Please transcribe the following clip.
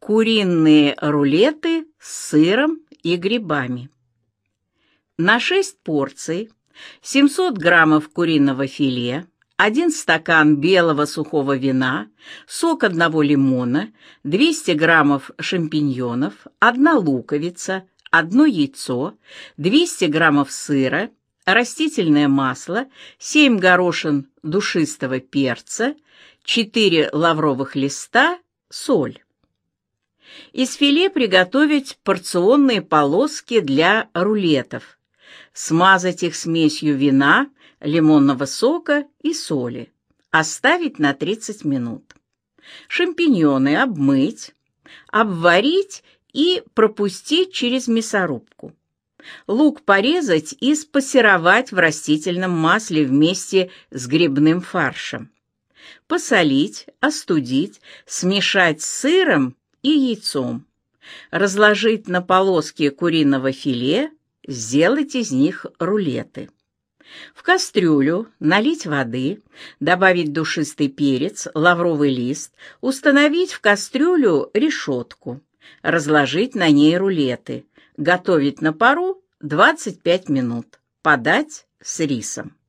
Куриные рулеты с сыром и грибами. На 6 порций 700 граммов куриного филе, 1 стакан белого сухого вина, сок 1 лимона, 200 граммов шампиньонов, 1 луковица, 1 яйцо, 200 граммов сыра, растительное масло, 7 горошин душистого перца, 4 лавровых листа, соль. Из филе приготовить порционные полоски для рулетов. Смазать их смесью вина, лимонного сока и соли. Оставить на 30 минут. Шампиньоны обмыть, обварить и пропустить через мясорубку. Лук порезать и спассеровать в растительном масле вместе с грибным фаршем. Посолить, остудить, смешать с сыром и яйцом. Разложить на полоски куриного филе, сделать из них рулеты. В кастрюлю налить воды, добавить душистый перец, лавровый лист, установить в кастрюлю решетку, разложить на ней рулеты, готовить на пару 25 минут, подать с рисом.